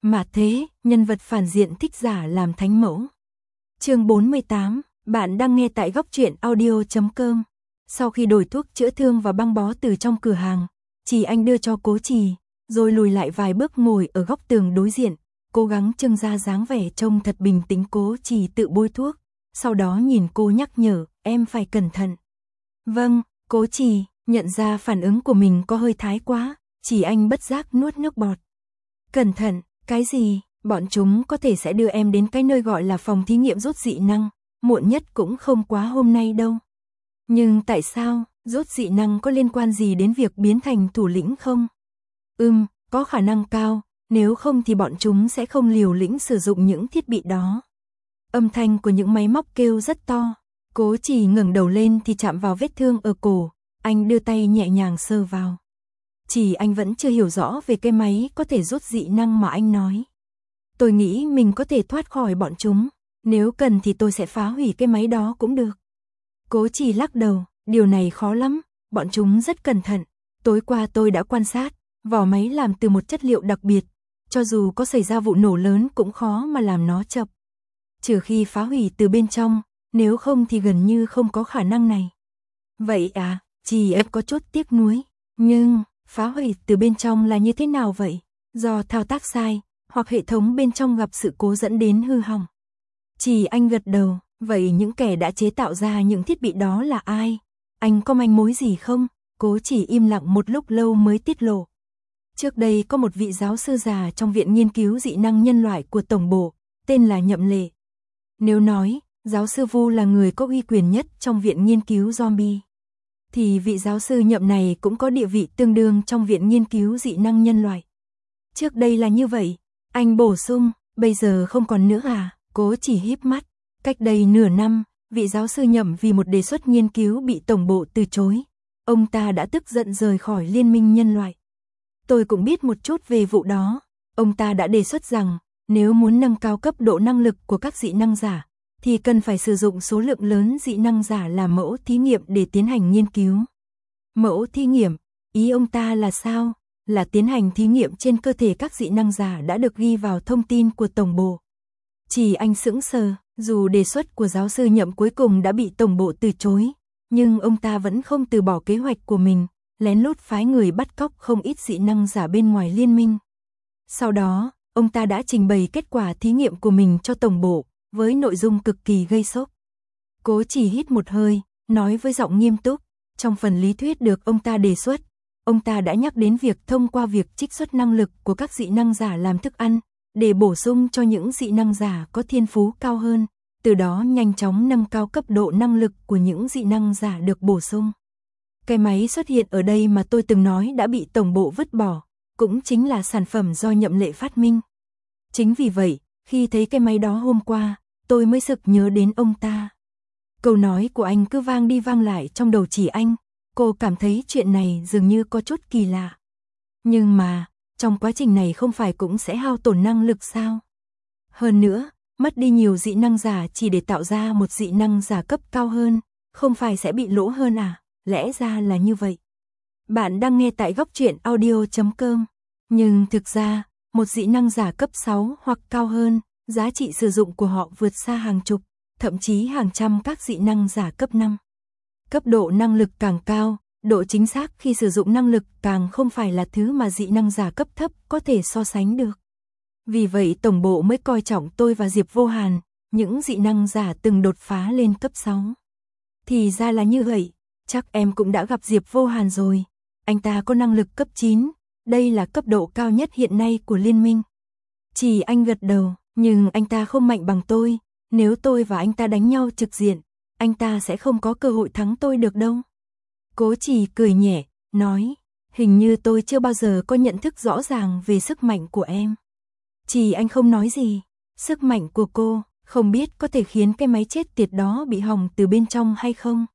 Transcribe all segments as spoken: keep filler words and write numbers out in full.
Mà thế, nhân vật phản diện thích giả làm thánh mẫu. Chương bốn mươi tám, bạn đang nghe tại góc truyện audio chấm com. Sau khi đổi thuốc chữa thương và băng bó từ trong cửa hàng, Trì Anh đưa cho Cố Trì, rồi lùi lại vài bước ngồi ở góc tường đối diện, cố gắng trưng ra dáng vẻ trông thật bình tĩnh. Cố Trì tự bôi thuốc, sau đó nhìn cô nhắc nhở, em phải cẩn thận. Vâng, Cố Trì, nhận ra phản ứng của mình có hơi thái quá, Trì Anh bất giác nuốt nước bọt. Cẩn thận, cái gì? Bọn chúng có thể sẽ đưa em đến cái nơi gọi là phòng thí nghiệm rút dị năng, muộn nhất cũng không quá hôm nay đâu. Nhưng tại sao, rút dị năng có liên quan gì đến việc biến thành thủ lĩnh không? Ừm, có khả năng cao, nếu không thì bọn chúng sẽ không liều lĩnh sử dụng những thiết bị đó. Âm thanh của những máy móc kêu rất to, Cố Trì ngẩng đầu lên thì chạm vào vết thương ở cổ, anh đưa tay nhẹ nhàng sờ vào. Trì Anh vẫn chưa hiểu rõ về cái máy có thể rút dị năng mà anh nói. Tôi nghĩ mình có thể thoát khỏi bọn chúng, nếu cần thì tôi sẽ phá hủy cái máy đó cũng được. Cố Trì lắc đầu, điều này khó lắm, bọn chúng rất cẩn thận. Tối qua tôi đã quan sát, vỏ máy làm từ một chất liệu đặc biệt, cho dù có xảy ra vụ nổ lớn cũng khó mà làm nó chập. Trừ khi phá hủy từ bên trong, nếu không thì gần như không có khả năng này. Vậy à, Trì Anh có chút tiếc nuối, nhưng phá hủy từ bên trong là như thế nào vậy? Do thao tác sai, hoặc hệ thống bên trong gặp sự cố dẫn đến hư hỏng. Trì Anh gật đầu, vậy những kẻ đã chế tạo ra những thiết bị đó là ai? Anh có manh mối gì không? Cố Trì im lặng một lúc lâu mới tiết lộ. Trước đây có một vị giáo sư già trong viện nghiên cứu dị năng nhân loại của tổng bộ, tên là Nhậm Lệ. Nếu nói, giáo sư Vu là người có uy quyền nhất trong viện nghiên cứu zombie, thì vị giáo sư Nhậm này cũng có địa vị tương đương trong viện nghiên cứu dị năng nhân loại. Trước đây là như vậy, anh bổ sung, bây giờ không còn nữa à? Cố Trì híp mắt, cách đây nửa năm, vị giáo sư Nhậm vì một đề xuất nghiên cứu bị tổng bộ từ chối. Ông ta đã tức giận rời khỏi liên minh nhân loại. Tôi cũng biết một chút về vụ đó. Ông ta đã đề xuất rằng, nếu muốn nâng cao cấp độ năng lực của các dị năng giả, thì cần phải sử dụng số lượng lớn dị năng giả làm mẫu thí nghiệm để tiến hành nghiên cứu. Mẫu thí nghiệm, ý ông ta là sao? Là tiến hành thí nghiệm trên cơ thể các dị năng giả đã được ghi vào thông tin của tổng bộ. Trì Anh sững sờ, dù đề xuất của giáo sư Nhậm cuối cùng đã bị tổng bộ từ chối, nhưng ông ta vẫn không từ bỏ kế hoạch của mình, lén lút phái người bắt cóc không ít dị năng giả bên ngoài liên minh. Sau đó, ông ta đã trình bày kết quả thí nghiệm của mình cho tổng bộ, với nội dung cực kỳ gây sốc. Cố Trì hít một hơi, nói với giọng nghiêm túc, trong phần lý thuyết được ông ta đề xuất, ông ta đã nhắc đến việc thông qua việc trích xuất năng lực của các dị năng giả làm thức ăn, để bổ sung cho những dị năng giả có thiên phú cao hơn, từ đó nhanh chóng nâng cao cấp độ năng lực của những dị năng giả được bổ sung. Cái máy xuất hiện ở đây mà tôi từng nói đã bị tổng bộ vứt bỏ, cũng chính là sản phẩm do Nhậm Lệ phát minh. Chính vì vậy, khi thấy cái máy đó hôm qua, tôi mới sực nhớ đến ông ta. Câu nói của anh cứ vang đi vang lại trong đầu Trì Anh, cô cảm thấy chuyện này dường như có chút kỳ lạ. Nhưng mà, trong quá trình này không phải cũng sẽ hao tổn năng lực sao? Hơn nữa, mất đi nhiều dị năng giả chỉ để tạo ra một dị năng giả cấp cao hơn, không phải sẽ bị lỗ hơn à? Lẽ ra là như vậy. Bạn đang nghe tại góc truyện audio chấm com. Nhưng thực ra, một dị năng giả cấp sáu hoặc cao hơn, giá trị sử dụng của họ vượt xa hàng chục, thậm chí hàng trăm các dị năng giả cấp năm. Cấp độ năng lực càng cao, độ chính xác khi sử dụng năng lực càng không phải là thứ mà dị năng giả cấp thấp có thể so sánh được. Vì vậy tổng bộ mới coi trọng tôi và Diệp Vô Hàn, những dị năng giả từng đột phá lên cấp sáu. Thì ra là như vậy, chắc em cũng đã gặp Diệp Vô Hàn rồi. Anh ta có năng lực cấp chín, đây là cấp độ cao nhất hiện nay của liên minh. Trì Anh gật đầu, nhưng anh ta không mạnh bằng tôi, nếu tôi và anh ta đánh nhau trực diện, anh ta sẽ không có cơ hội thắng tôi được đâu. Cố Trì cười nhẹ, nói, hình như tôi chưa bao giờ có nhận thức rõ ràng về sức mạnh của em. Trì Anh không nói gì, sức mạnh của cô, không biết có thể khiến cái máy chết tiệt đó bị hỏng từ bên trong hay không?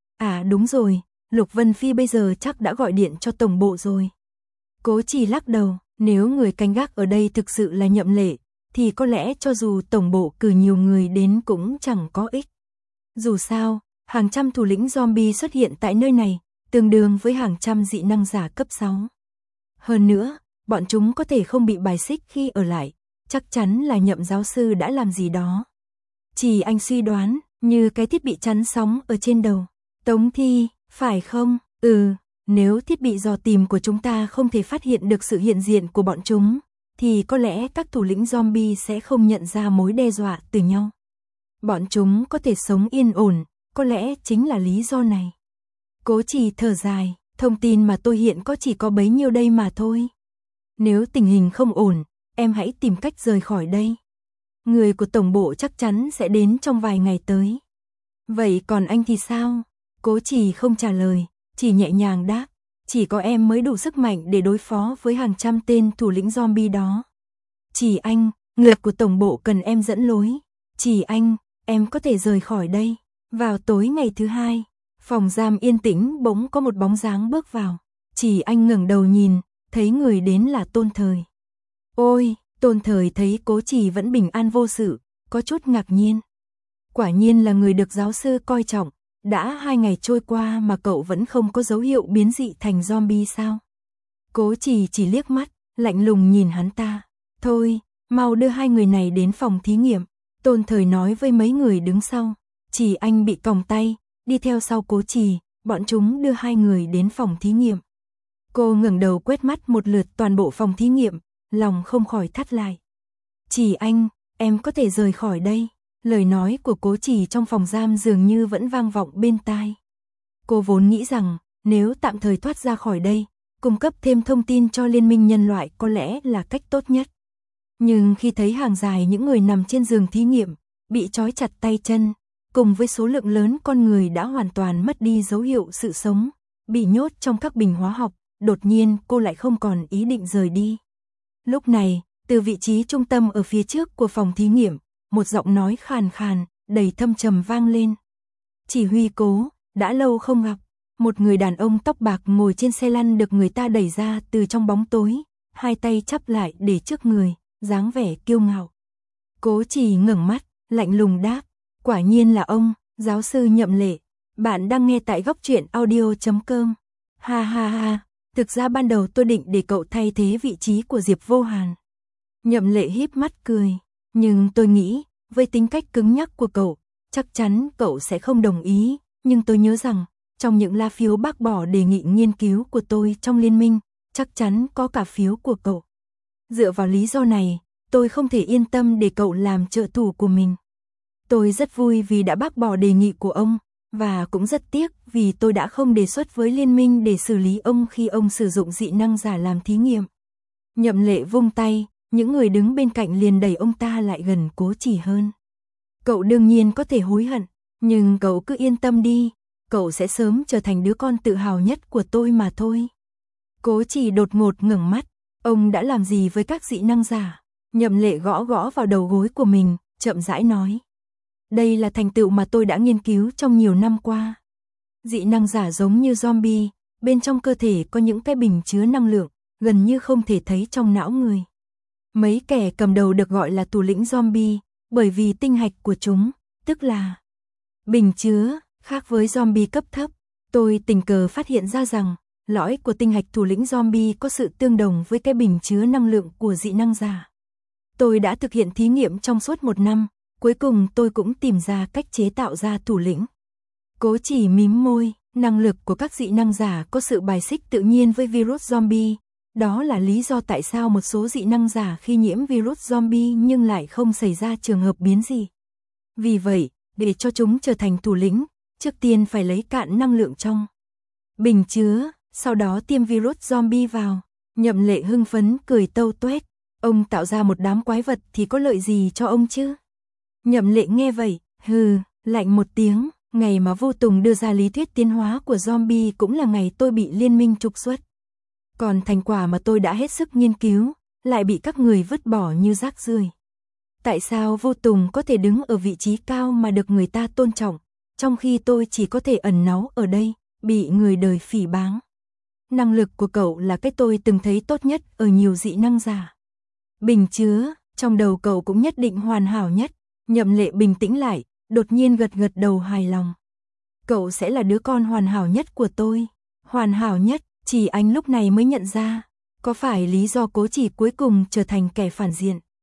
À đúng rồi, Lục Vân Phi bây giờ chắc đã gọi điện cho tổng bộ rồi. Cố Trì lắc đầu, nếu người canh gác ở đây thực sự là Nhậm Lệ, thì có lẽ cho dù tổng bộ cử nhiều người đến cũng chẳng có ích. Dù sao, hàng trăm thủ lĩnh zombie xuất hiện tại nơi này, tương đương với hàng trăm dị năng giả cấp sáu. Hơn nữa, bọn chúng có thể không bị bài xích khi ở lại, chắc chắn là Nhậm giáo sư đã làm gì đó. Chỉ anh suy đoán, như cái thiết bị chắn sóng ở trên đầu. Tống Thi, phải không? Ừ, nếu thiết bị dò tìm của chúng ta không thể phát hiện được sự hiện diện của bọn chúng, thì có lẽ các thủ lĩnh zombie sẽ không nhận ra mối đe dọa từ nhau. Bọn chúng có thể sống yên ổn, có lẽ chính là lý do này. Cố Trì thở dài, thông tin mà tôi hiện có chỉ có bấy nhiêu đây mà thôi. Nếu tình hình không ổn, em hãy tìm cách rời khỏi đây. Người của tổng bộ chắc chắn sẽ đến trong vài ngày tới. Vậy còn anh thì sao? Cố Trì không trả lời, chỉ nhẹ nhàng đáp, chỉ có em mới đủ sức mạnh để đối phó với hàng trăm tên thủ lĩnh zombie đó. Chỉ anh, người của tổng bộ cần em dẫn lối. Chỉ anh, em có thể rời khỏi đây. Vào tối ngày thứ hai, phòng giam yên tĩnh bỗng có một bóng dáng bước vào. Chỉ anh ngẩng đầu nhìn, thấy người đến là Tôn Thời. Ôi, Tôn Thời thấy Cố Trì vẫn bình an vô sự, có chút ngạc nhiên. Quả nhiên là người được giáo sư coi trọng, đã hai ngày trôi qua mà cậu vẫn không có dấu hiệu biến dị thành zombie sao? Cố Trì chỉ liếc mắt, lạnh lùng nhìn hắn ta. Thôi, mau đưa hai người này đến phòng thí nghiệm. Tôn Thời nói với mấy người đứng sau. Chỉ anh bị còng tay, đi theo sau Cố Trì, bọn chúng đưa hai người đến phòng thí nghiệm. Cô ngẩng đầu quét mắt một lượt toàn bộ phòng thí nghiệm, lòng không khỏi thắt lại. Chỉ anh, em có thể rời khỏi đây. Lời nói của Cố Trì trong phòng giam dường như vẫn vang vọng bên tai. Cô vốn nghĩ rằng, nếu tạm thời thoát ra khỏi đây, cung cấp thêm thông tin cho Liên minh nhân loại có lẽ là cách tốt nhất. Nhưng khi thấy hàng dài những người nằm trên giường thí nghiệm, bị trói chặt tay chân, cùng với số lượng lớn con người đã hoàn toàn mất đi dấu hiệu sự sống, bị nhốt trong các bình hóa học, đột nhiên cô lại không còn ý định rời đi. Lúc này, từ vị trí trung tâm ở phía trước của phòng thí nghiệm, một giọng nói khàn khàn, đầy thâm trầm vang lên. Chỉ huy Cố, đã lâu không gặp. Một người đàn ông tóc bạc ngồi trên xe lăn được người ta đẩy ra từ trong bóng tối, hai tay chắp lại để trước người, dáng vẻ kiêu ngạo. Cố Trì ngẩng mắt, lạnh lùng đáp, quả nhiên là ông, giáo sư Nhậm Lệ. Bạn đang nghe tại góc truyện audio chấm com. Ha ha ha, thực ra ban đầu tôi định để cậu thay thế vị trí của Diệp Vô Hàn. Nhậm Lệ híp mắt cười, nhưng tôi nghĩ, với tính cách cứng nhắc của cậu, chắc chắn cậu sẽ không đồng ý, nhưng tôi nhớ rằng, trong những lá phiếu bác bỏ đề nghị nghiên cứu của tôi trong liên minh, chắc chắn có cả phiếu của cậu. Dựa vào lý do này, tôi không thể yên tâm để cậu làm trợ thủ của mình. Tôi rất vui vì đã bác bỏ đề nghị của ông, và cũng rất tiếc vì tôi đã không đề xuất với liên minh để xử lý ông khi ông sử dụng dị năng giả làm thí nghiệm. Nhậm Lệ vung tay, những người đứng bên cạnh liền đẩy ông ta lại gần Cố Trì hơn. Cậu đương nhiên có thể hối hận, nhưng cậu cứ yên tâm đi, cậu sẽ sớm trở thành đứa con tự hào nhất của tôi mà thôi. Cố Trì đột ngột ngẩng mắt, ông đã làm gì với các dị năng giả? Nhậm Lệ gõ gõ vào đầu gối của mình, chậm rãi nói. Đây là thành tựu mà tôi đã nghiên cứu trong nhiều năm qua. Dị năng giả giống như zombie, bên trong cơ thể có những cái bình chứa năng lượng, gần như không thể thấy trong não người. Mấy kẻ cầm đầu được gọi là thủ lĩnh zombie, bởi vì tinh hạch của chúng, tức là bình chứa, khác với zombie cấp thấp. Tôi tình cờ phát hiện ra rằng, lõi của tinh hạch thủ lĩnh zombie có sự tương đồng với cái bình chứa năng lượng của dị năng giả. Tôi đã thực hiện thí nghiệm trong suốt một năm, cuối cùng tôi cũng tìm ra cách chế tạo ra thủ lĩnh. Cố Trì mím môi, năng lực của các dị năng giả có sự bài xích tự nhiên với virus zombie. Đó là lý do tại sao một số dị năng giả khi nhiễm virus zombie nhưng lại không xảy ra trường hợp biến dị. Vì vậy, để cho chúng trở thành thủ lĩnh, trước tiên phải lấy cạn năng lượng trong bình chứa, sau đó tiêm virus zombie vào. Nhậm Lệ hưng phấn cười tâu tuét. Ông tạo ra một đám quái vật thì có lợi gì cho ông chứ? Nhậm Lệ nghe vậy, hừ, lạnh một tiếng. Ngày mà Vô Tùng đưa ra lý thuyết tiến hóa của zombie cũng là ngày tôi bị liên minh trục xuất. Còn thành quả mà tôi đã hết sức nghiên cứu, lại bị các người vứt bỏ như rác rưởi. Tại sao Vô Tùng có thể đứng ở vị trí cao mà được người ta tôn trọng, trong khi tôi chỉ có thể ẩn náu ở đây, bị người đời phỉ báng? Năng lực của cậu là cái tôi từng thấy tốt nhất ở nhiều dị năng giả. Bình chứa, trong đầu cậu cũng nhất định hoàn hảo nhất. Nhậm Lệ bình tĩnh lại, đột nhiên gật gật đầu hài lòng. Cậu sẽ là đứa con hoàn hảo nhất của tôi. Hoàn hảo nhất, chỉ anh lúc này mới nhận ra. Có phải lý do Cố Trì cuối cùng trở thành kẻ phản diện?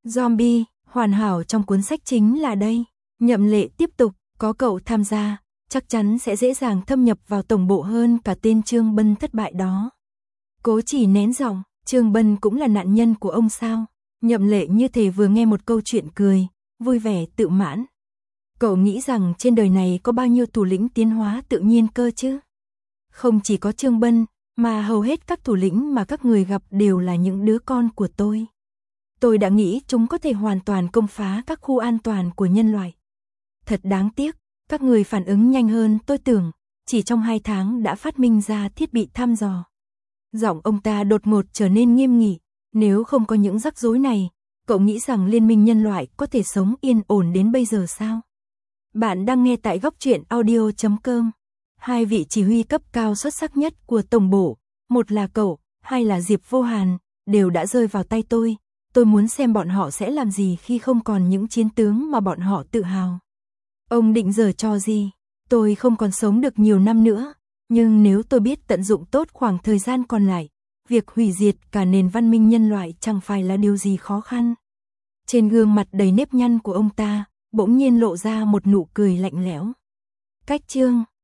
Zombie, hoàn hảo trong cuốn sách chính là đây. Nhậm Lệ tiếp tục, có cậu tham gia, chắc chắn sẽ dễ dàng thâm nhập vào tổng bộ hơn cả tên Trương Bân thất bại đó. Cố Chỉ nén giọng, Trương Bân cũng là nạn nhân của ông sao? Nhậm Lệ như thể vừa nghe một câu chuyện cười, vui vẻ tự mãn. Cậu nghĩ rằng trên đời này có bao nhiêu thủ lĩnh tiến hóa tự nhiên cơ chứ? Không chỉ có Trương Bân, mà hầu hết các thủ lĩnh mà các người gặp đều là những đứa con của tôi. Tôi đã nghĩ chúng có thể hoàn toàn công phá các khu an toàn của nhân loại. Thật đáng tiếc, các người phản ứng nhanh hơn tôi tưởng, chỉ trong hai tháng đã phát minh ra thiết bị thăm dò. Giọng ông ta đột ngột trở nên nghiêm nghị, nếu không có những rắc rối này, cậu nghĩ rằng liên minh nhân loại có thể sống yên ổn đến bây giờ sao? Bạn đang nghe tại góc truyện audio chấm com. Hai vị chỉ huy cấp cao xuất sắc nhất của tổng bộ, một là cậu, hai là Diệp Vô Hàn, đều đã rơi vào tay tôi. Tôi muốn xem bọn họ sẽ làm gì khi không còn những chiến tướng mà bọn họ tự hào. Ông định giở trò gì? Tôi không còn sống được nhiều năm nữa, nhưng nếu tôi biết tận dụng tốt khoảng thời gian còn lại, việc hủy diệt cả nền văn minh nhân loại chẳng phải là điều gì khó khăn. Trên gương mặt đầy nếp nhăn của ông ta, bỗng nhiên lộ ra một nụ cười lạnh lẽo. Cách chương